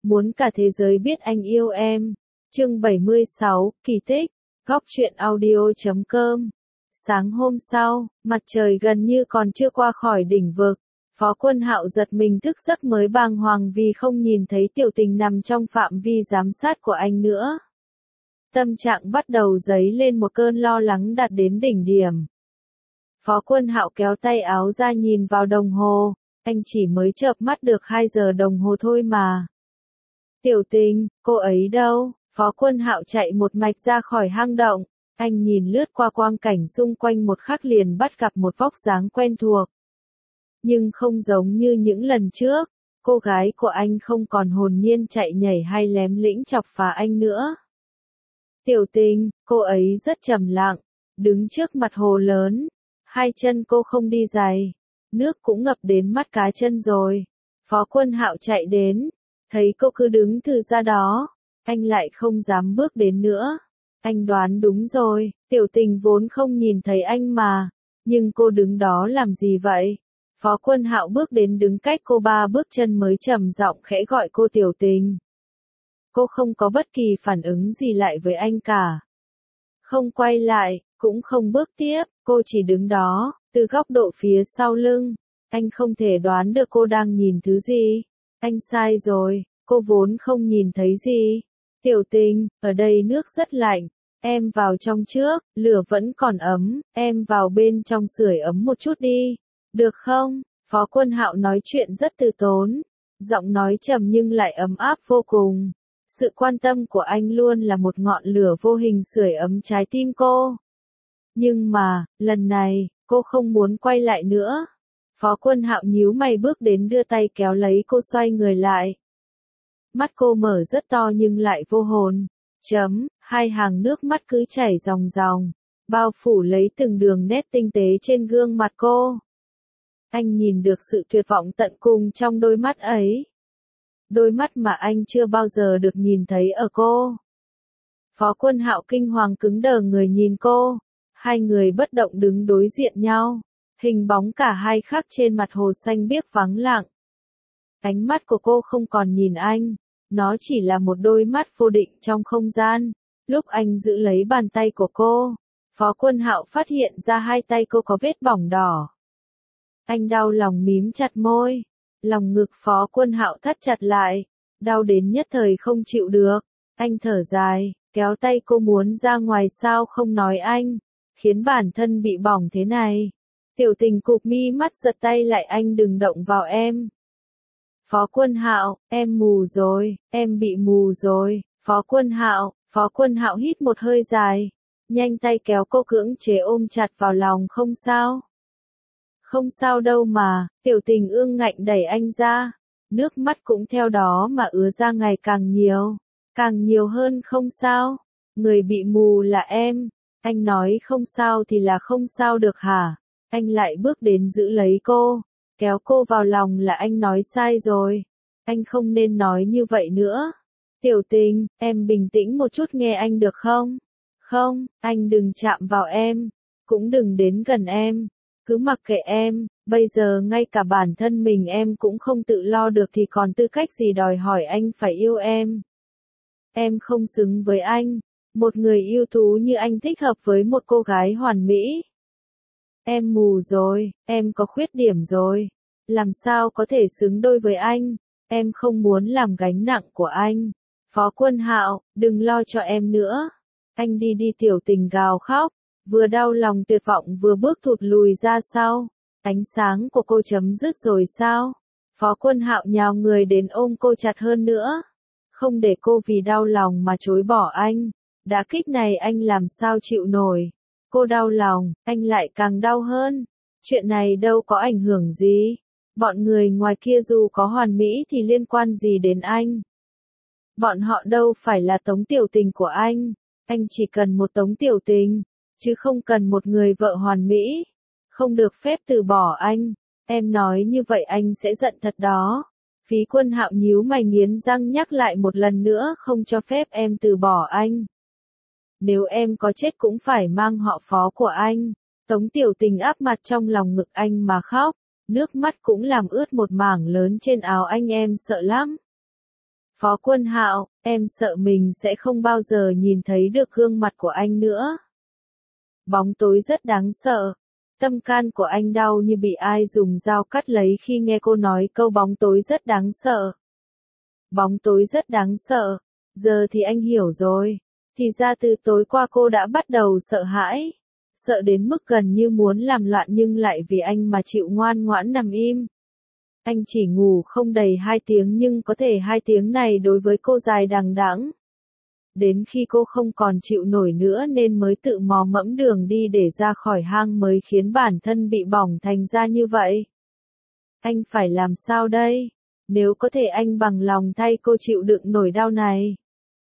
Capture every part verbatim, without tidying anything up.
Muốn cả thế giới biết anh yêu em. Chương bảy mươi sáu, kỳ tích. Góc truyện audio chấm com. Sáng hôm sau, mặt trời gần như còn chưa qua khỏi đỉnh vực. Phó Quân Hạo giật mình thức giấc mới bàng hoàng vì không nhìn thấy Tiểu Tình nằm trong phạm vi giám sát của anh nữa. Tâm trạng bắt đầu dấy lên một cơn lo lắng đạt đến đỉnh điểm. Phó Quân Hạo kéo tay áo ra nhìn vào đồng hồ, anh chỉ mới chợp mắt được hai giờ đồng hồ thôi mà. Tiểu Tình, cô ấy đâu? Phó Quân Hạo chạy một mạch ra khỏi hang động, anh nhìn lướt qua quang cảnh xung quanh một khắc liền bắt gặp một vóc dáng quen thuộc. Nhưng không giống như những lần trước, cô gái của anh không còn hồn nhiên chạy nhảy hay lém lĩnh chọc phá anh nữa. Tiểu Tình, cô ấy rất trầm lặng, đứng trước mặt hồ lớn, hai chân cô không đi giày, nước cũng ngập đến mắt cá chân rồi. Phó Quân Hạo chạy đến, thấy cô cứ đứng từ ra đó, anh lại không dám bước đến nữa. Anh đoán đúng rồi, Tiểu Tình vốn không nhìn thấy anh mà, nhưng cô đứng đó làm gì vậy? Phó Quân Hạo bước đến đứng cách cô ba bước chân mới trầm giọng khẽ gọi cô Tiểu Tình. Cô không có bất kỳ phản ứng gì lại với anh cả. Không quay lại, cũng không bước tiếp, cô chỉ đứng đó, từ góc độ phía sau lưng. Anh không thể đoán được cô đang nhìn thứ gì. Anh sai rồi, cô vốn không nhìn thấy gì. Tiểu Tình, ở đây nước rất lạnh. Em vào trong trước, lửa vẫn còn ấm, em vào bên trong sưởi ấm một chút đi. Được không? Phó Quân Hạo nói chuyện rất từ tốn. Giọng nói trầm nhưng lại ấm áp vô cùng. Sự quan tâm của anh luôn là một ngọn lửa vô hình sưởi ấm trái tim cô. Nhưng mà, lần này, cô không muốn quay lại nữa. Phó Quân Hạo nhíu mày bước đến đưa tay kéo lấy cô xoay người lại. Mắt cô mở rất to nhưng lại vô hồn. Chấm, hai hàng nước mắt cứ chảy ròng ròng, bao phủ lấy từng đường nét tinh tế trên gương mặt cô. Anh nhìn được sự tuyệt vọng tận cùng trong đôi mắt ấy. Đôi mắt mà anh chưa bao giờ được nhìn thấy ở cô. Phó Quân Hạo kinh hoàng cứng đờ người nhìn cô. Hai người bất động đứng đối diện nhau. Hình bóng cả hai khắc trên mặt hồ xanh biếc vắng lặng. Ánh mắt của cô không còn nhìn anh. Nó chỉ là một đôi mắt vô định trong không gian. Lúc anh giữ lấy bàn tay của cô, Phó Quân Hạo phát hiện ra hai tay cô có vết bỏng đỏ. Anh đau lòng mím chặt môi. Lòng ngực Phó Quân Hạo thắt chặt lại. Đau đến nhất thời không chịu được. Anh thở dài, kéo tay cô muốn ra ngoài sao không nói anh. Khiến bản thân bị bỏng thế này. Tiểu Tình cụp mi mắt giật tay lại anh đừng động vào em. Phó Quân Hạo, em mù rồi, em bị mù rồi. Phó Quân Hạo, Phó Quân Hạo hít một hơi dài. Nhanh tay kéo cô cưỡng chế ôm chặt vào lòng không sao. Không sao đâu mà, Tiểu Tình ương ngạnh đẩy anh ra. Nước mắt cũng theo đó mà ứa ra ngày càng nhiều. Càng nhiều hơn không sao. Người bị mù là em. Anh nói không sao thì là không sao được hả? Anh lại bước đến giữ lấy cô. Kéo cô vào lòng là anh nói sai rồi. Anh không nên nói như vậy nữa. Tiểu Tình, em bình tĩnh một chút nghe anh được không? Không, anh đừng chạm vào em. Cũng đừng đến gần em. Cứ mặc kệ em, bây giờ ngay cả bản thân mình em cũng không tự lo được thì còn tư cách gì đòi hỏi anh phải yêu em. Em không xứng với anh. Một người ưu tú như anh thích hợp với một cô gái hoàn mỹ. Em mù rồi, em có khuyết điểm rồi. Làm sao có thể xứng đôi với anh? Em không muốn làm gánh nặng của anh. Phó Quân Hạo, đừng lo cho em nữa. Anh đi đi. Tiểu Tình gào khóc. Vừa đau lòng tuyệt vọng vừa bước thụt lùi ra sau. Ánh sáng của cô chấm dứt rồi sao? Phó Quân Hạo nhào người đến ôm cô chặt hơn nữa. Không để cô vì đau lòng mà chối bỏ anh. Đả kích này anh làm sao chịu nổi. Cô đau lòng, anh lại càng đau hơn. Chuyện này đâu có ảnh hưởng gì. Bọn người ngoài kia dù có hoàn mỹ thì liên quan gì đến anh. Bọn họ đâu phải là Tống Tiểu Tình của anh. Anh chỉ cần một Tống Tiểu Tình, chứ không cần một người vợ hoàn mỹ. Không được phép từ bỏ anh. Em nói như vậy anh sẽ giận thật đó. Phí Quân Hạo nhíu mày nghiến răng nhắc lại một lần nữa không cho phép em từ bỏ anh. Nếu em có chết cũng phải mang họ Phó của anh. Tống Tiểu Tình áp mặt trong lòng ngực anh mà khóc. Nước mắt cũng làm ướt một mảng lớn trên áo anh. Em sợ lắm. Phó Quân Hạo, em sợ mình sẽ không bao giờ nhìn thấy được gương mặt của anh nữa. Bóng tối rất đáng sợ. Tâm can của anh đau như bị ai dùng dao cắt lấy khi nghe cô nói câu bóng tối rất đáng sợ. Bóng tối rất đáng sợ. Giờ thì anh hiểu rồi. Thì ra từ tối qua cô đã bắt đầu sợ hãi. Sợ đến mức gần như muốn làm loạn nhưng lại vì anh mà chịu ngoan ngoãn nằm im. Anh chỉ ngủ không đầy hai tiếng nhưng có thể hai tiếng này đối với cô dài đằng đẵng. Đến khi cô không còn chịu nổi nữa nên mới tự mò mẫm đường đi để ra khỏi hang mới khiến bản thân bị bỏng thành ra như vậy. Anh phải làm sao đây? Nếu có thể anh bằng lòng thay cô chịu đựng nổi đau này.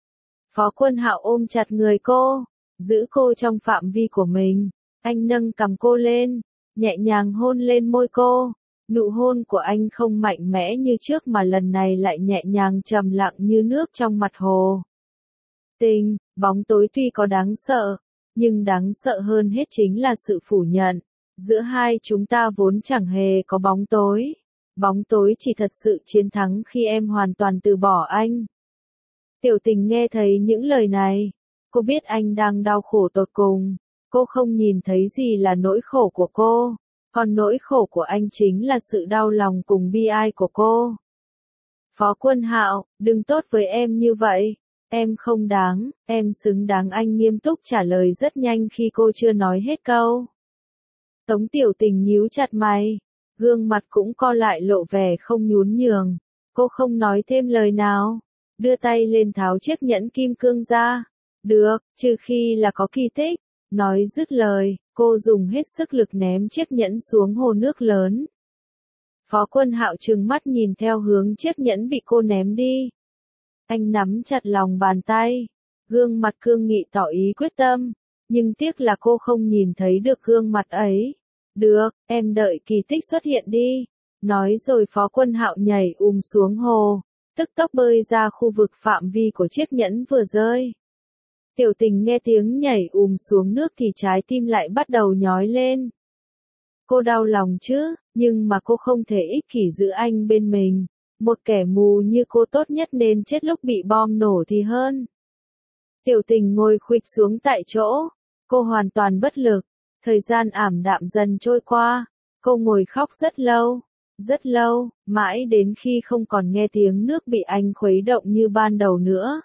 Phó Quân Hạo ôm chặt người cô, giữ cô trong phạm vi của mình. Anh nâng cằm cô lên, nhẹ nhàng hôn lên môi cô. Nụ hôn của anh không mạnh mẽ như trước mà lần này lại nhẹ nhàng trầm lặng như nước trong mặt hồ. Tình, bóng tối tuy có đáng sợ, nhưng đáng sợ hơn hết chính là sự phủ nhận. Giữa hai chúng ta vốn chẳng hề có bóng tối. Bóng tối chỉ thật sự chiến thắng khi em hoàn toàn từ bỏ anh. Tiểu Tình nghe thấy những lời này. Cô biết anh đang đau khổ tột cùng. Cô không nhìn thấy gì là nỗi khổ của cô. Còn nỗi khổ của anh chính là sự đau lòng cùng bi ai của cô. Phó Quân Hạo, đừng tốt với em như vậy. Em không đáng, em xứng đáng, anh nghiêm túc trả lời rất nhanh khi cô chưa nói hết câu. Tống Tiểu Tình nhíu chặt mày, gương mặt cũng co lại lộ vẻ không nhún nhường. Cô không nói thêm lời nào, đưa tay lên tháo chiếc nhẫn kim cương ra. Được, trừ khi là có kỳ tích. Nói dứt lời, cô dùng hết sức lực ném chiếc nhẫn xuống hồ nước lớn. Phó Quân Hạo trừng mắt nhìn theo hướng chiếc nhẫn bị cô ném đi. Anh nắm chặt lòng bàn tay, gương mặt cương nghị tỏ ý quyết tâm, nhưng tiếc là cô không nhìn thấy được gương mặt ấy. Được, em đợi kỳ tích xuất hiện đi. Nói rồi Phó Quân Hạo nhảy ùm xuống hồ, tức tốc bơi ra khu vực phạm vi của chiếc nhẫn vừa rơi. Tiểu Tình nghe tiếng nhảy ùm xuống nước thì trái tim lại bắt đầu nhói lên. Cô đau lòng chứ, nhưng mà cô không thể ích kỷ giữ anh bên mình. Một kẻ mù như cô tốt nhất nên chết lúc bị bom nổ thì hơn. Tiểu Tình ngồi khuỵu xuống tại chỗ. Cô hoàn toàn bất lực. Thời gian ảm đạm dần trôi qua. Cô ngồi khóc rất lâu. Rất lâu, mãi đến khi không còn nghe tiếng nước bị anh khuấy động như ban đầu nữa.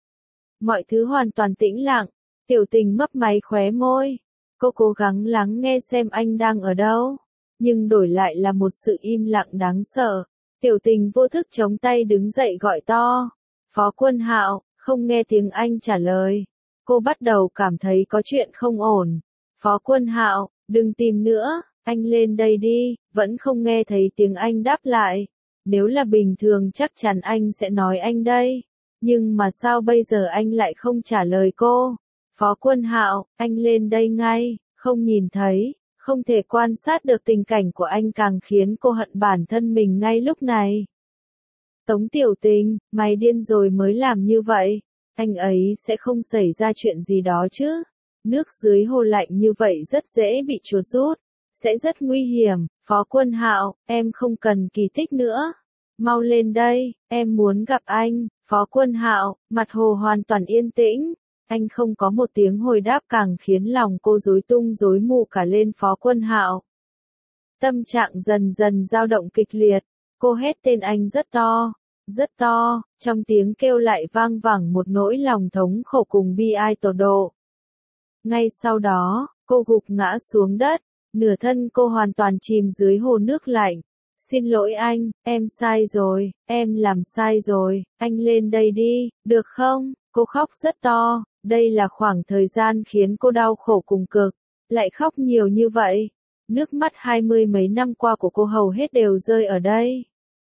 Mọi thứ hoàn toàn tĩnh lặng. Tiểu Tình mấp máy khóe môi. Cô cố gắng lắng nghe xem anh đang ở đâu. Nhưng đổi lại là một sự im lặng đáng sợ. Tiểu Tình vô thức chống tay đứng dậy gọi to. Phó Quân Hạo, không nghe tiếng anh trả lời. Cô bắt đầu cảm thấy có chuyện không ổn. Phó Quân Hạo, đừng tìm nữa, anh lên đây đi, vẫn không nghe thấy tiếng anh đáp lại. Nếu là bình thường chắc chắn anh sẽ nói anh đây. Nhưng mà sao bây giờ anh lại không trả lời cô? Phó Quân Hạo, anh lên đây ngay, không nhìn thấy, không thể quan sát được tình cảnh của anh càng khiến cô hận bản thân mình ngay lúc này. Tống Tiểu Tình, mày điên rồi mới làm như vậy, anh ấy sẽ không xảy ra chuyện gì đó chứ? Nước dưới hồ lạnh như vậy rất dễ bị chuột rút, sẽ rất nguy hiểm. Phó Quân Hạo, em không cần kỳ tích nữa. Mau lên đây, em muốn gặp anh. Phó Quân Hạo, mặt hồ hoàn toàn yên tĩnh. Anh không có một tiếng hồi đáp càng khiến lòng cô rối tung rối mù cả lên. Phó Quân Hạo. Tâm trạng dần dần dao động kịch liệt. Cô hét tên anh rất to, rất to, trong tiếng kêu lại vang vẳng một nỗi lòng thống khổ cùng bi ai tột độ. Ngay sau đó, cô gục ngã xuống đất, nửa thân cô hoàn toàn chìm dưới hồ nước lạnh. Xin lỗi anh, em sai rồi, em làm sai rồi, anh lên đây đi, được không? Cô khóc rất to, đây là khoảng thời gian khiến cô đau khổ cùng cực, lại khóc nhiều như vậy. Nước mắt hai mươi mấy năm qua của cô hầu hết đều rơi ở đây.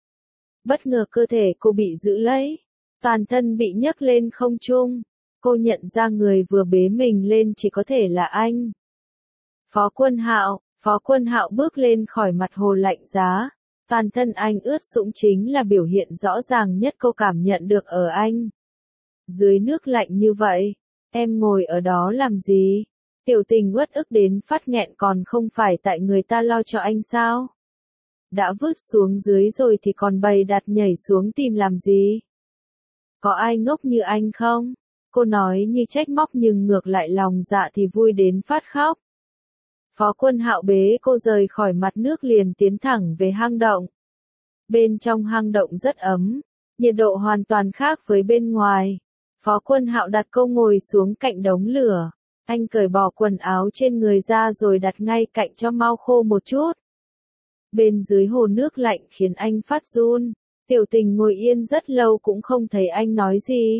Bất ngờ cơ thể cô bị giữ lấy, toàn thân bị nhấc lên không trung. Cô nhận ra người vừa bế mình lên chỉ có thể là anh. Phó Quân Hạo, Phó Quân Hạo bước lên khỏi mặt hồ lạnh giá. Toàn thân anh ướt sũng chính là biểu hiện rõ ràng nhất cô cảm nhận được ở anh. Dưới nước lạnh như vậy, em ngồi ở đó làm gì? Tiểu Tình uất ức đến phát nghẹn, còn không phải tại người ta lo cho anh sao? Đã vứt xuống dưới rồi thì còn bày đặt nhảy xuống tìm làm gì? Có ai ngốc như anh không? Cô nói như trách móc nhưng ngược lại lòng dạ thì vui đến phát khóc. Phó Quân Hạo bế cô rời khỏi mặt nước liền tiến thẳng về hang động. Bên trong hang động rất ấm, nhiệt độ hoàn toàn khác với bên ngoài. Phó Quân Hạo đặt cô ngồi xuống cạnh đống lửa. Anh cởi bỏ quần áo trên người ra rồi đặt ngay cạnh cho mau khô một chút. Bên dưới hồ nước lạnh khiến anh phát run. Tiểu Tình ngồi yên rất lâu cũng không thấy anh nói gì.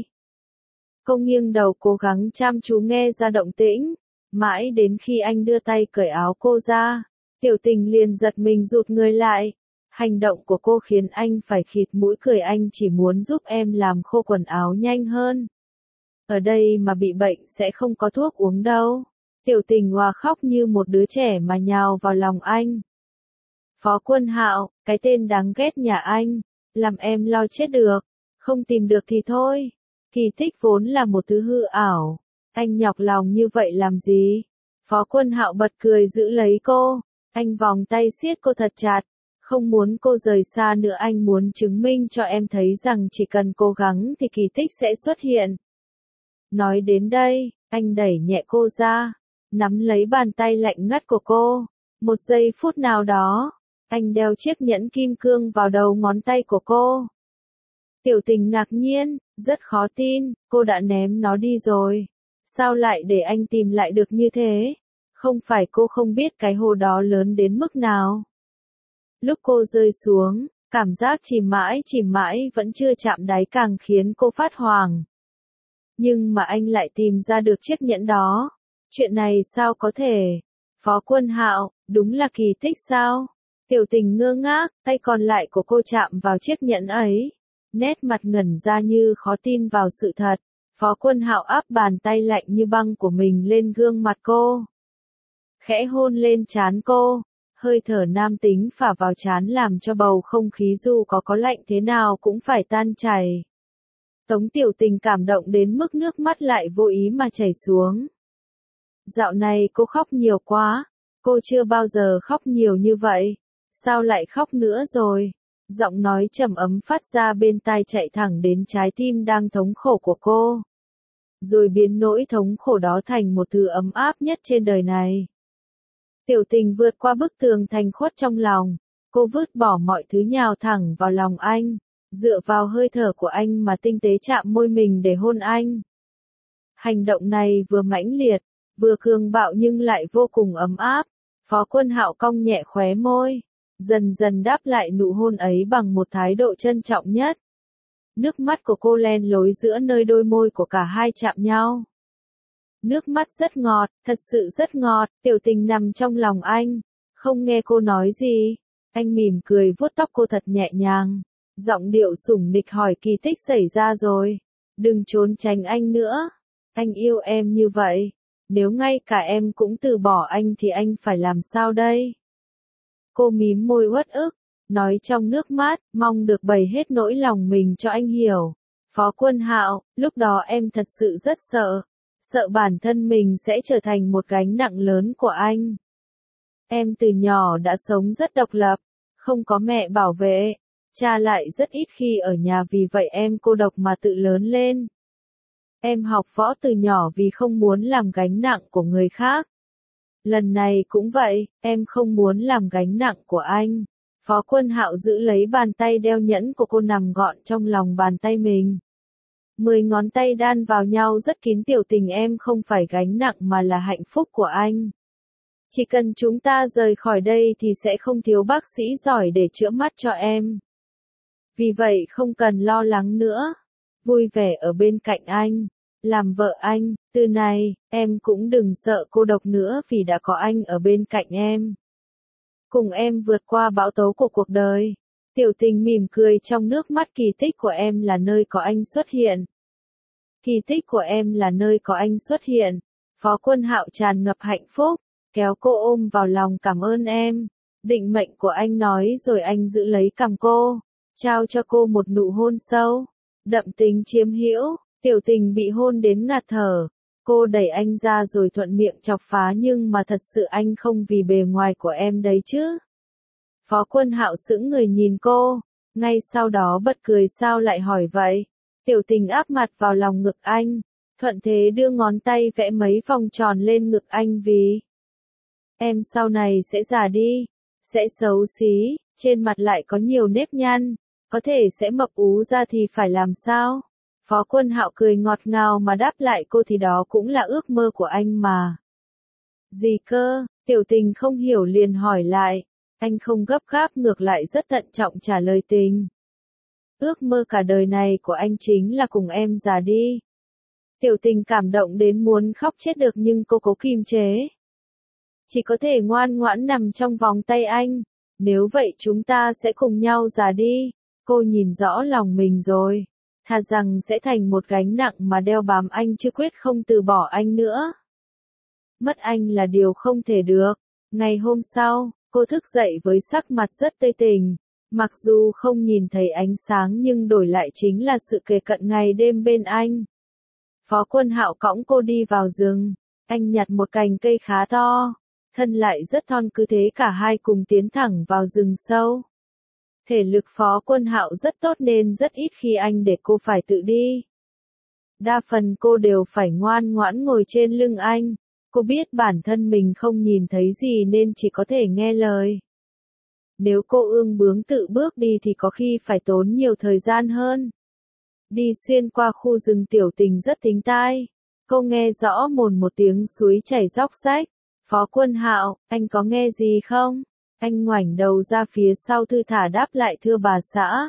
Cô nghiêng đầu cố gắng chăm chú nghe ra động tĩnh. Mãi đến khi anh đưa tay cởi áo cô ra, Tiểu Tình liền giật mình rụt người lại. Hành động của cô khiến anh phải khịt mũi cười, anh chỉ muốn giúp em làm khô quần áo nhanh hơn. Ở đây mà bị bệnh sẽ không có thuốc uống đâu. Tiểu Tình hòa khóc như một đứa trẻ mà nhào vào lòng anh. Phó Quân Hạo, cái tên đáng ghét nhà anh, làm em lo chết được, không tìm được thì thôi. Kỳ tích vốn là một thứ hư ảo, anh nhọc lòng như vậy làm gì? Phó Quân Hạo bật cười giữ lấy cô, anh vòng tay siết cô thật chặt, không muốn cô rời xa nữa, anh muốn chứng minh cho em thấy rằng chỉ cần cố gắng thì kỳ tích sẽ xuất hiện. Nói đến đây, anh đẩy nhẹ cô ra, nắm lấy bàn tay lạnh ngắt của cô. Một giây phút nào đó, anh đeo chiếc nhẫn kim cương vào đầu ngón tay của cô. Tiểu Tình ngạc nhiên, rất khó tin, cô đã ném nó đi rồi. Sao lại để anh tìm lại được như thế? Không phải cô không biết cái hồ đó lớn đến mức nào. Lúc cô rơi xuống, cảm giác chìm mãi chìm mãi vẫn chưa chạm đáy càng khiến cô phát hoảng. Nhưng mà anh lại tìm ra được chiếc nhẫn đó. Chuyện này sao có thể? Phó Quân Hạo, đúng là kỳ tích sao? Tiểu Tình ngơ ngác, tay còn lại của cô chạm vào chiếc nhẫn ấy. Nét mặt ngẩn ra như khó tin vào sự thật. Phó Quân Hạo áp bàn tay lạnh như băng của mình lên gương mặt cô. Khẽ hôn lên trán cô. Hơi thở nam tính phả vào trán làm cho bầu không khí dù có có lạnh thế nào cũng phải tan chảy. Tống Tiểu Tình cảm động đến mức nước mắt lại vô ý mà chảy xuống. Dạo này cô khóc nhiều quá. Cô chưa bao giờ khóc nhiều như vậy. Sao lại khóc nữa rồi? Giọng nói trầm ấm phát ra bên tai chạy thẳng đến trái tim đang thống khổ của cô. Rồi biến nỗi thống khổ đó thành một thứ ấm áp nhất trên đời này. Tiểu Tình vượt qua bức tường thành khuất trong lòng. Cô vứt bỏ mọi thứ nhào thẳng vào lòng anh. Dựa vào hơi thở của anh mà tinh tế chạm môi mình để hôn anh. Hành động này vừa mãnh liệt, vừa cường bạo nhưng lại vô cùng ấm áp. Phó Quân Hạo cong nhẹ khóe môi, dần dần đáp lại nụ hôn ấy bằng một thái độ trân trọng nhất. Nước mắt của cô len lối giữa nơi đôi môi của cả hai chạm nhau. Nước mắt rất ngọt, thật sự rất ngọt. Tiểu Tình nằm trong lòng anh, không nghe cô nói gì. Anh mỉm cười vuốt tóc cô thật nhẹ nhàng. Giọng điệu sủng nịch hỏi kỳ tích xảy ra rồi. Đừng trốn tránh anh nữa. Anh yêu em như vậy. Nếu ngay cả em cũng từ bỏ anh thì anh phải làm sao đây? Cô mím môi uất ức, nói trong nước mắt, mong được bày hết nỗi lòng mình cho anh hiểu. Phó Quân Hạo, lúc đó em thật sự rất sợ. Sợ bản thân mình sẽ trở thành một gánh nặng lớn của anh. Em từ nhỏ đã sống rất độc lập, không có mẹ bảo vệ. Cha lại rất ít khi ở nhà vì vậy em cô độc mà tự lớn lên. Em học võ từ nhỏ vì không muốn làm gánh nặng của người khác. Lần này cũng vậy, em không muốn làm gánh nặng của anh. Phó Quân Hạo giữ lấy bàn tay đeo nhẫn của cô nằm gọn trong lòng bàn tay mình. Mười ngón tay đan vào nhau rất kín. Tiểu Tình, em không phải gánh nặng mà là hạnh phúc của anh. Chỉ cần chúng ta rời khỏi đây thì sẽ không thiếu bác sĩ giỏi để chữa mắt cho em. Vì vậy không cần lo lắng nữa. Vui vẻ ở bên cạnh anh. Làm vợ anh, từ này, em cũng đừng sợ cô độc nữa vì đã có anh ở bên cạnh em. Cùng em vượt qua bão tố của cuộc đời. Tiểu Tình mỉm cười trong nước mắt. Kỳ tích của em là nơi có anh xuất hiện. Kỳ tích của em là nơi có anh xuất hiện. Phó Quân Hạo tràn ngập hạnh phúc, kéo cô ôm vào lòng. Cảm ơn em. Định mệnh của anh nói rồi anh giữ lấy cằm cô, trao cho cô một nụ hôn sâu, đậm tình chiếm hữu. Tiểu Tình bị hôn đến ngạt thở. Cô đẩy anh ra rồi thuận miệng chọc phá, nhưng mà thật sự anh không vì bề ngoài của em đấy chứ. Phó Quân Hạo sững người nhìn cô, ngay sau đó bật cười. Sao lại hỏi vậy? Tiểu Tình áp mặt vào lòng ngực anh, thuận thế đưa ngón tay vẽ mấy vòng tròn lên ngực anh vì em sau này sẽ già đi, sẽ xấu xí, trên mặt lại có nhiều nếp nhăn, có thể sẽ mập ú ra thì phải làm sao? Phó Quân Hạo cười ngọt ngào mà đáp lại cô thì đó cũng là ước mơ của anh mà. Gì cơ? Tiểu Tình không hiểu liền hỏi lại, anh không gấp gáp ngược lại rất thận trọng trả lời Tình. Ước mơ cả đời này của anh chính là cùng em già đi. Tiểu Tình cảm động đến muốn khóc chết được nhưng cô cố kiềm chế. Chỉ có thể ngoan ngoãn nằm trong vòng tay anh, nếu vậy chúng ta sẽ cùng nhau già đi. Cô nhìn rõ lòng mình rồi, thà rằng sẽ thành một gánh nặng mà đeo bám anh chứ quyết không từ bỏ anh nữa. Mất anh là điều không thể được. Ngày hôm sau, cô thức dậy với sắc mặt rất tươi tỉnh. Mặc dù không nhìn thấy ánh sáng nhưng đổi lại chính là sự kề cận ngày đêm bên anh. Phó Quân Hạo cõng cô đi vào rừng. Anh nhặt một cành cây khá to, thân lại rất thon, cứ thế cả hai cùng tiến thẳng vào rừng sâu. Thể lực Phó Quân Hạo rất tốt nên rất ít khi anh để cô phải tự đi. Đa phần cô đều phải ngoan ngoãn ngồi trên lưng anh. Cô biết bản thân mình không nhìn thấy gì nên chỉ có thể nghe lời. Nếu cô ương bướng tự bước đi thì có khi phải tốn nhiều thời gian hơn. Đi xuyên qua khu rừng, Tiểu Tình rất thính tai. Cô nghe rõ mồn một tiếng suối chảy róc rách. Phó Quân Hạo, anh có nghe gì không? Anh ngoảnh đầu ra phía sau thư thả đáp lại, thưa bà xã.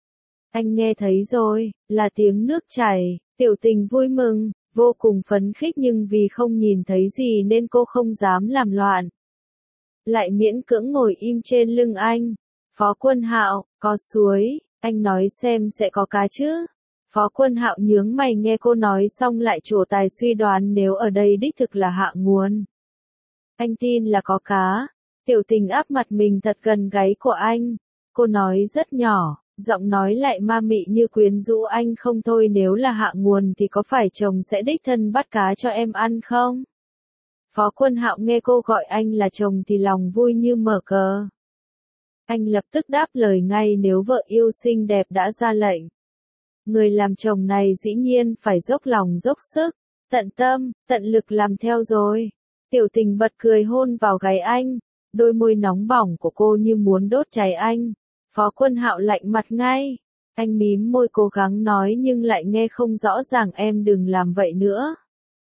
Anh nghe thấy rồi, là tiếng nước chảy. Tiểu Tình vui mừng, vô cùng phấn khích nhưng vì không nhìn thấy gì nên cô không dám làm loạn. Lại miễn cưỡng ngồi im trên lưng anh. Phó Quân Hạo, có suối, anh nói xem sẽ có cá chứ? Phó Quân Hạo nhướng mày nghe cô nói xong lại trổ tài suy đoán nếu ở đây đích thực là hạ nguồn. Anh tin là có cá. Tiểu Tình áp mặt mình thật gần gáy của anh. Cô nói rất nhỏ, giọng nói lại ma mị như quyến rũ anh không thôi, nếu là hạ nguồn thì có phải chồng sẽ đích thân bắt cá cho em ăn không? Phó Quân Hạo nghe cô gọi anh là chồng thì lòng vui như mở cờ. Anh lập tức đáp lời ngay, nếu vợ yêu xinh đẹp đã ra lệnh. Người làm chồng này dĩ nhiên phải dốc lòng dốc sức, tận tâm, tận lực làm theo rồi. Tiểu Tình bật cười hôn vào gáy anh, đôi môi nóng bỏng của cô như muốn đốt cháy anh. Phó Quân Hạo lạnh mặt ngay. Anh mím môi cố gắng nói nhưng lại nghe không rõ ràng, em đừng làm vậy nữa.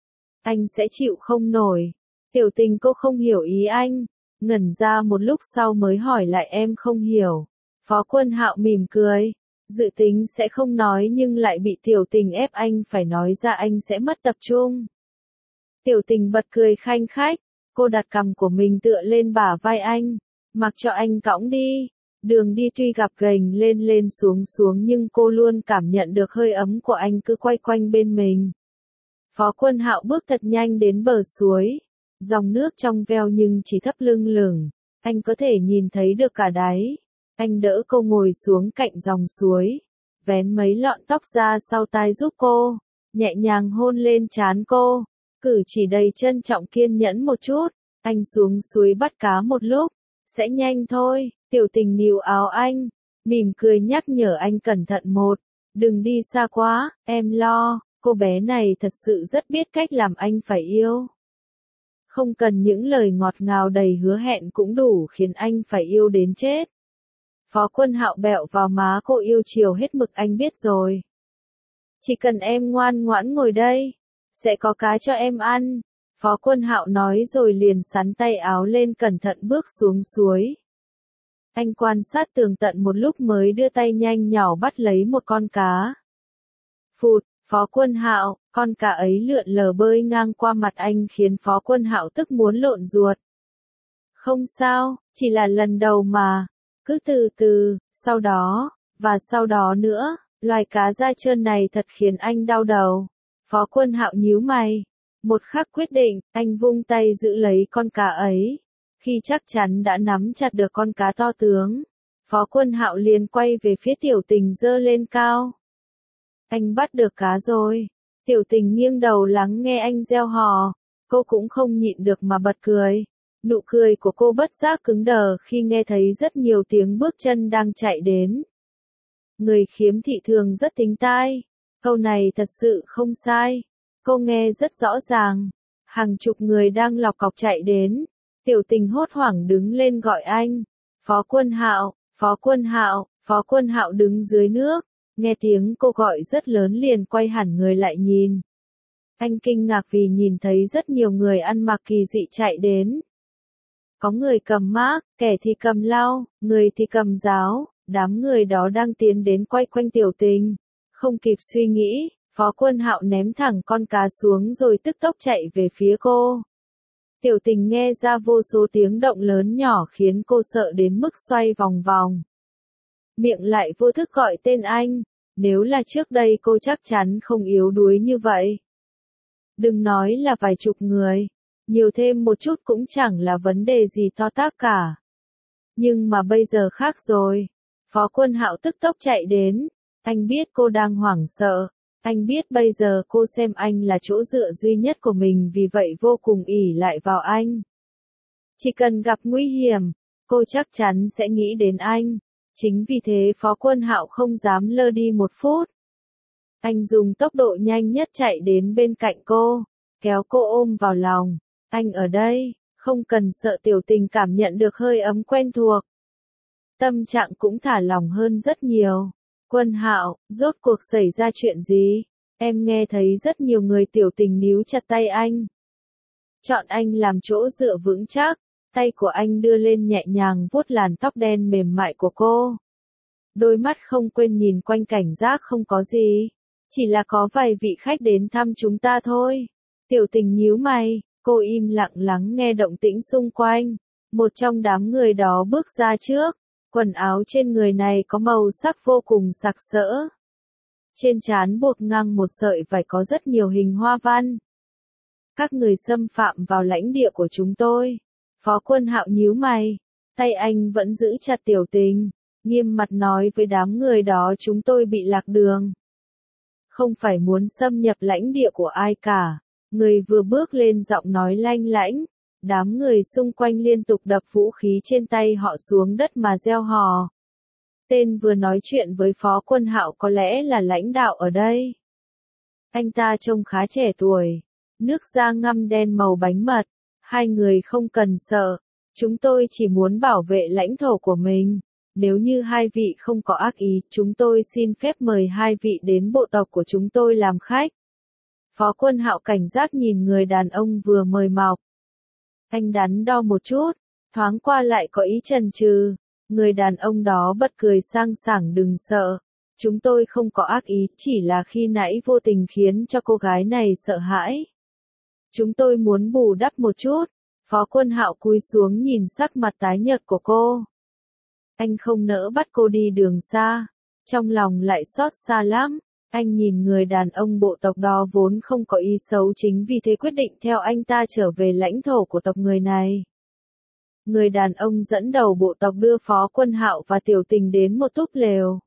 Anh sẽ chịu không nổi. Tiểu Tình cô không hiểu ý anh, ngẩn ra một lúc sau mới hỏi lại, em không hiểu. Phó Quân Hạo mỉm cười, dự tính sẽ không nói nhưng lại bị Tiểu Tình ép anh phải nói ra, anh sẽ mất tập trung. Tiểu Tình bật cười khanh khách, cô đặt cằm của mình tựa lên bả vai anh, mặc cho anh cõng đi. Đường đi tuy gập ghềnh lên lên xuống xuống nhưng cô luôn cảm nhận được hơi ấm của anh cứ quay quanh bên mình. Phó Quân Hạo bước thật nhanh đến bờ suối. Dòng nước trong veo nhưng chỉ thấp lưng lửng, anh có thể nhìn thấy được cả đáy. Anh đỡ cô ngồi xuống cạnh dòng suối, vén mấy lọn tóc ra sau tai giúp cô, nhẹ nhàng hôn lên trán cô, cử chỉ đầy trân trọng kiên nhẫn một chút. Anh xuống suối bắt cá một lúc, sẽ nhanh thôi. Tiểu Tình níu áo anh, mỉm cười nhắc nhở anh cẩn thận một, đừng đi xa quá, em lo. Cô bé này thật sự rất biết cách làm anh phải yêu. Không cần những lời ngọt ngào đầy hứa hẹn cũng đủ khiến anh phải yêu đến chết. Phó Quân Hạo bẹo vào má cô yêu chiều hết mực, anh biết rồi. Chỉ cần em ngoan ngoãn ngồi đây, sẽ có cá cho em ăn. Phó Quân Hạo nói rồi liền xắn tay áo lên cẩn thận bước xuống suối. Anh quan sát tường tận một lúc mới đưa tay nhanh nhỏ bắt lấy một con cá. Phụt, Phó Quân Hạo, con cá ấy lượn lờ bơi ngang qua mặt anh khiến Phó Quân Hạo tức muốn lộn ruột. Không sao, chỉ là lần đầu mà, cứ từ từ, sau đó, và sau đó nữa, loài cá da trơn này thật khiến anh đau đầu. Phó Quân Hạo nhíu mày, một khắc quyết định, anh vung tay giữ lấy con cá ấy. Khi chắc chắn đã nắm chặt được con cá to tướng, Phó Quân Hạo liền quay về phía Tiểu Tình giơ lên cao. Anh bắt được cá rồi. Tiểu Tình nghiêng đầu lắng nghe anh reo hò, cô cũng không nhịn được mà bật cười. Nụ cười của cô bất giác cứng đờ khi nghe thấy rất nhiều tiếng bước chân đang chạy đến. Người khiếm thị thường rất thính tai. Câu này thật sự không sai. Cô nghe rất rõ ràng. Hàng chục người đang lọc cọc chạy đến. Tiểu Tình hốt hoảng đứng lên gọi anh. Phó Quân Hạo, Phó Quân Hạo, Phó Quân Hạo đứng dưới nước. Nghe tiếng cô gọi rất lớn liền quay hẳn người lại nhìn. Anh kinh ngạc vì nhìn thấy rất nhiều người ăn mặc kỳ dị chạy đến. Có người cầm mác, kẻ thì cầm lau, người thì cầm giáo, đám người đó đang tiến đến quay quanh Tiểu Tình. Không kịp suy nghĩ, Phó Quân Hạo ném thẳng con cá xuống rồi tức tốc chạy về phía cô. Tiểu Tình nghe ra vô số tiếng động lớn nhỏ khiến cô sợ đến mức xoay vòng vòng. Miệng lại vô thức gọi tên anh, nếu là trước đây cô chắc chắn không yếu đuối như vậy. Đừng nói là vài chục người, nhiều thêm một chút cũng chẳng là vấn đề gì to tát cả. Nhưng mà bây giờ khác rồi. Phó Quân Hạo tức tốc chạy đến, anh biết cô đang hoảng sợ, anh biết bây giờ cô xem anh là chỗ dựa duy nhất của mình vì vậy vô cùng ỷ lại vào anh. Chỉ cần gặp nguy hiểm, cô chắc chắn sẽ nghĩ đến anh. Chính vì thế Phó Quân Hạo không dám lơ đi một phút. Anh dùng tốc độ nhanh nhất chạy đến bên cạnh cô, kéo cô ôm vào lòng. Anh ở đây, không cần sợ. Tiểu Tình cảm nhận được hơi ấm quen thuộc. Tâm trạng cũng thả lỏng hơn rất nhiều. Quân Hạo, rốt cuộc xảy ra chuyện gì? Em nghe thấy rất nhiều người. Tiểu Tình níu chặt tay anh. Chọn anh làm chỗ dựa vững chắc. Tay của anh đưa lên nhẹ nhàng vuốt làn tóc đen mềm mại của cô. Đôi mắt không quên nhìn quanh cảnh giác không có gì. Chỉ là có vài vị khách đến thăm chúng ta thôi. Tiểu Tình nhíu mày, cô im lặng lắng nghe động tĩnh xung quanh. Một trong đám người đó bước ra trước. Quần áo trên người này có màu sắc vô cùng sặc sỡ. Trên trán buộc ngang một sợi vải có rất nhiều hình hoa văn. Các người xâm phạm vào lãnh địa của chúng tôi. Phó Quân Hạo nhíu mày, tay anh vẫn giữ chặt Tiểu Tình, nghiêm mặt nói với đám người đó chúng tôi bị lạc đường. Không phải muốn xâm nhập lãnh địa của ai cả. Người vừa bước lên giọng nói lanh lảnh, đám người xung quanh liên tục đập vũ khí trên tay họ xuống đất mà reo hò. Tên vừa nói chuyện với Phó Quân Hạo có lẽ là lãnh đạo ở đây. Anh ta trông khá trẻ tuổi, nước da ngăm đen màu bánh mật. Hai người không cần sợ, chúng tôi chỉ muốn bảo vệ lãnh thổ của mình. Nếu như hai vị không có ác ý, chúng tôi xin phép mời hai vị đến bộ tộc của chúng tôi làm khách. Phó Quân Hạo cảnh giác nhìn người đàn ông vừa mời mọc. Anh đắn đo một chút, thoáng qua lại có ý chần chừ. Người đàn ông đó bật cười sang sảng, đừng sợ. Chúng tôi không có ác ý, chỉ là khi nãy vô tình khiến cho cô gái này sợ hãi. Chúng tôi muốn bù đắp một chút. Phó Quân Hạo cúi xuống nhìn sắc mặt tái nhợt của cô. Anh không nỡ bắt cô đi đường xa. Trong lòng lại xót xa lắm. Anh nhìn người đàn ông bộ tộc đó vốn không có ý xấu, chính vì thế quyết định theo anh ta trở về lãnh thổ của tộc người này. Người đàn ông dẫn đầu bộ tộc đưa Phó Quân Hạo và Tiểu Tình đến một túp lều.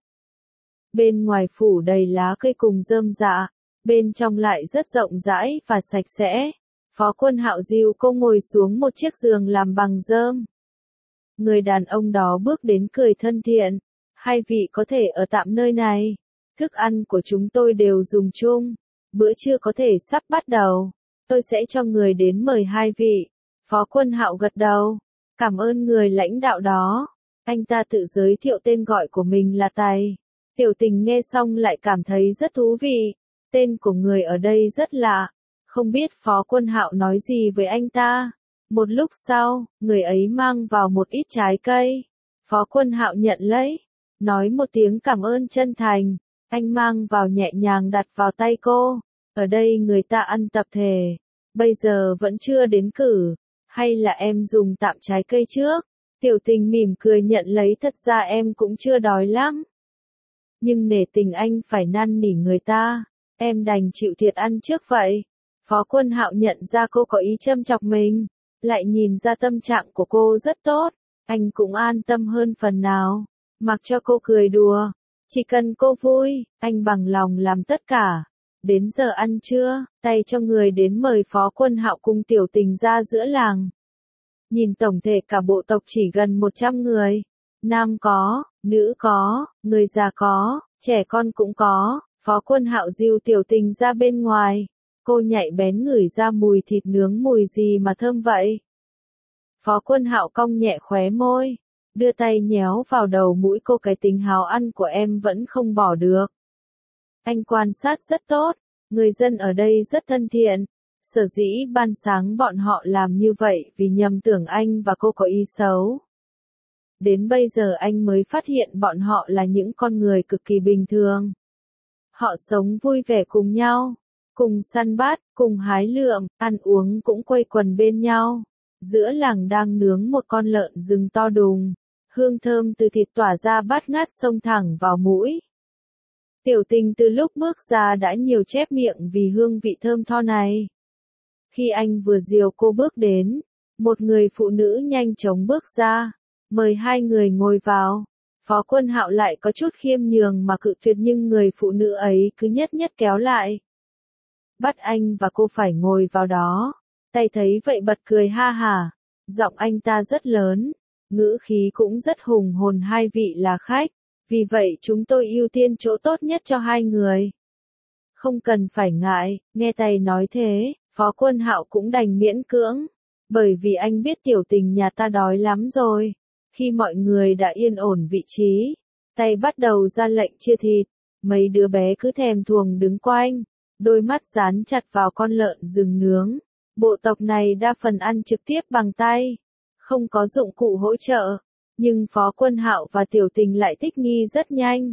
Bên ngoài phủ đầy lá cây cùng rơm rạ, bên trong lại rất rộng rãi và sạch sẽ. Phó Quân Hạo dìu cô ngồi xuống một chiếc giường làm bằng rơm. Người đàn ông đó bước đến cười thân thiện. Hai vị có thể ở tạm nơi này. Thức ăn của chúng tôi đều dùng chung. Bữa trưa có thể sắp bắt đầu. Tôi sẽ cho người đến mời hai vị. Phó Quân Hạo gật đầu. Cảm ơn người lãnh đạo đó. Anh ta tự giới thiệu tên gọi của mình là Tài. Tiểu Tình nghe xong lại cảm thấy rất thú vị. Tên của người ở đây rất lạ. Không biết Phó Quân Hạo nói gì với anh ta. Một lúc sau, người ấy mang vào một ít trái cây. Phó Quân Hạo nhận lấy. Nói một tiếng cảm ơn chân thành. Anh mang vào nhẹ nhàng đặt vào tay cô. Ở đây người ta ăn tập thể. Bây giờ vẫn chưa đến cử. Hay là em dùng tạm trái cây trước? Tiểu Tình mỉm cười nhận lấy, thật ra em cũng chưa đói lắm. Nhưng nể tình anh phải năn nỉ người ta. Em đành chịu thiệt ăn trước vậy. Phó Quân Hạo nhận ra cô có ý châm chọc mình. Lại nhìn ra tâm trạng của cô rất tốt. Anh cũng an tâm hơn phần nào. Mặc cho cô cười đùa. Chỉ cần cô vui, anh bằng lòng làm tất cả. Đến giờ ăn trưa, tay cho người đến mời Phó Quân Hạo cùng Tiểu Tình ra giữa làng. Nhìn tổng thể cả bộ tộc chỉ gần một trăm người. Nam có, nữ có, người già có, trẻ con cũng có. Phó Quân Hạo dìu Tiểu Tình ra bên ngoài. Cô nhạy bén ngửi ra mùi thịt nướng, mùi gì mà thơm vậy? Phó Quân Hạo cong nhẹ khóe môi, đưa tay nhéo vào đầu mũi cô, cái tính háo ăn của em vẫn không bỏ được. Anh quan sát rất tốt, người dân ở đây rất thân thiện. Sở dĩ ban sáng bọn họ làm như vậy vì nhầm tưởng anh và cô có ý xấu. Đến bây giờ anh mới phát hiện bọn họ là những con người cực kỳ bình thường. Họ sống vui vẻ cùng nhau, cùng săn bắt, cùng hái lượm, ăn uống cũng quây quần bên nhau. Giữa làng đang nướng một con lợn rừng to đùng, hương thơm từ thịt tỏa ra bát ngát xông thẳng vào mũi. Tiểu Tình từ lúc bước ra đã nhiều chép miệng vì hương vị thơm tho này. Khi anh vừa dìu cô bước đến, một người phụ nữ nhanh chóng bước ra, mời hai người ngồi vào. Phó Quân Hạo lại có chút khiêm nhường mà cự tuyệt, nhưng người phụ nữ ấy cứ nhất nhất kéo lại. Bắt anh và cô phải ngồi vào đó. Tay thấy vậy bật cười ha hả. Giọng anh ta rất lớn, ngữ khí cũng rất hùng hồn, hai vị là khách, vì vậy chúng tôi ưu tiên chỗ tốt nhất cho hai người. Không cần phải ngại, nghe tay nói thế, Phó Quân Hạo cũng đành miễn cưỡng, bởi vì anh biết Tiểu Tình nhà ta đói lắm rồi. Khi mọi người đã yên ổn vị trí, tay bắt đầu ra lệnh chia thịt, mấy đứa bé cứ thèm thuồng đứng quanh, đôi mắt dán chặt vào con lợn rừng nướng. Bộ tộc này đa phần ăn trực tiếp bằng tay, không có dụng cụ hỗ trợ, nhưng Phó Quân Hạo và Tiểu Tình lại thích nghi rất nhanh.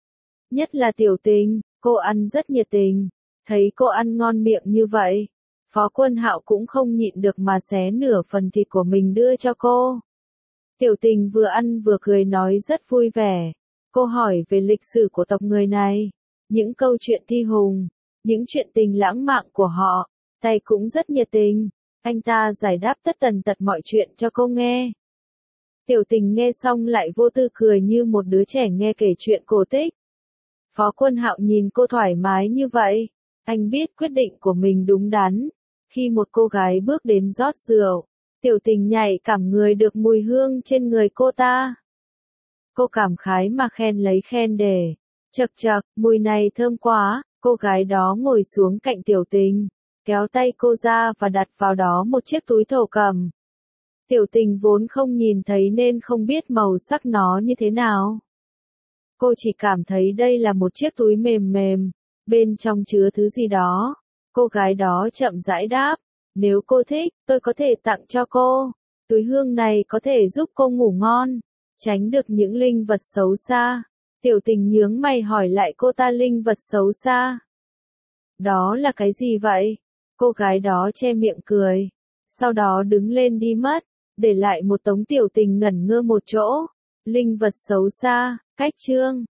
Nhất là Tiểu Tình, cô ăn rất nhiệt tình, thấy cô ăn ngon miệng như vậy, Phó Quân Hạo cũng không nhịn được mà xé nửa phần thịt của mình đưa cho cô. Tiểu Tình vừa ăn vừa cười nói rất vui vẻ. Cô hỏi về lịch sử của tộc người này, những câu chuyện thi hùng, những chuyện tình lãng mạn của họ. Tay cũng rất nhiệt tình, anh ta giải đáp tất tần tật mọi chuyện cho cô nghe. Tiểu Tình nghe xong lại vô tư cười như một đứa trẻ nghe kể chuyện cổ tích. Phó Quân Hạo nhìn cô thoải mái như vậy, anh biết quyết định của mình đúng đắn. Khi một cô gái bước đến rót rượu, Tiểu Tình nhảy cảm người được mùi hương trên người cô ta. Cô cảm khái mà khen lấy khen để, chậc chậc, mùi này thơm quá. Cô gái đó ngồi xuống cạnh Tiểu Tình, kéo tay cô ra và đặt vào đó một chiếc túi thổ cẩm. Tiểu Tình vốn không nhìn thấy nên không biết màu sắc nó như thế nào. Cô chỉ cảm thấy đây là một chiếc túi mềm mềm, bên trong chứa thứ gì đó. Cô gái đó chậm rãi đáp, nếu cô thích, tôi có thể tặng cho cô. Túi hương này có thể giúp cô ngủ ngon, tránh được những linh vật xấu xa. Tiểu Tình nhướng mày hỏi lại cô ta, linh vật xấu xa. Đó là cái gì vậy? Cô gái đó che miệng cười, sau đó đứng lên đi mất, để lại một Tống Tiểu Tình ngẩn ngơ một chỗ. Linh vật xấu xa, cách chương.